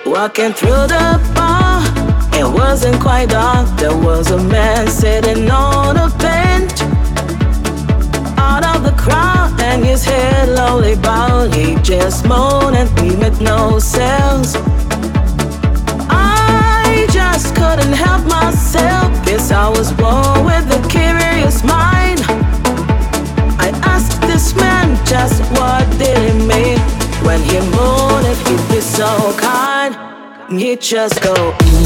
Walking through the bar, it wasn't quite dark. There was a man sitting on a bench, out of the crowd, and his head lowly bowed. He just moaned and he made no sense. I just couldn't help myself, 'cause I was born with a curious mind. I asked this man just what did he mean when he moaned and he'd be so kind. He'd just go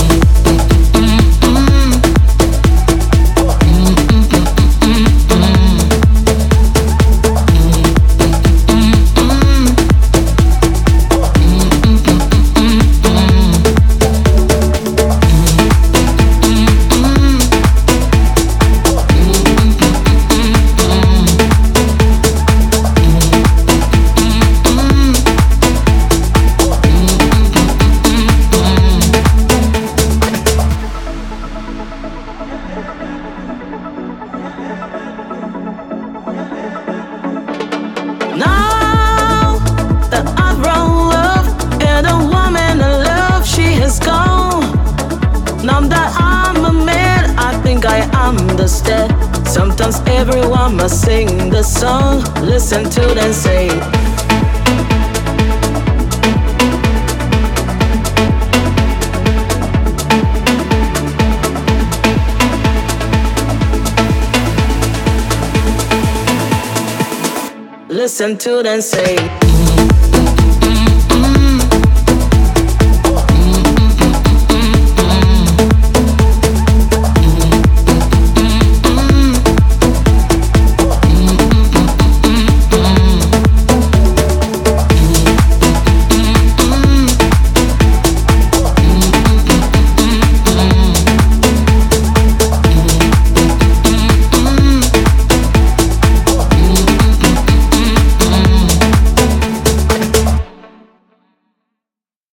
understand. Sometimes everyone must sing the song. Listen to them say, listen to them say.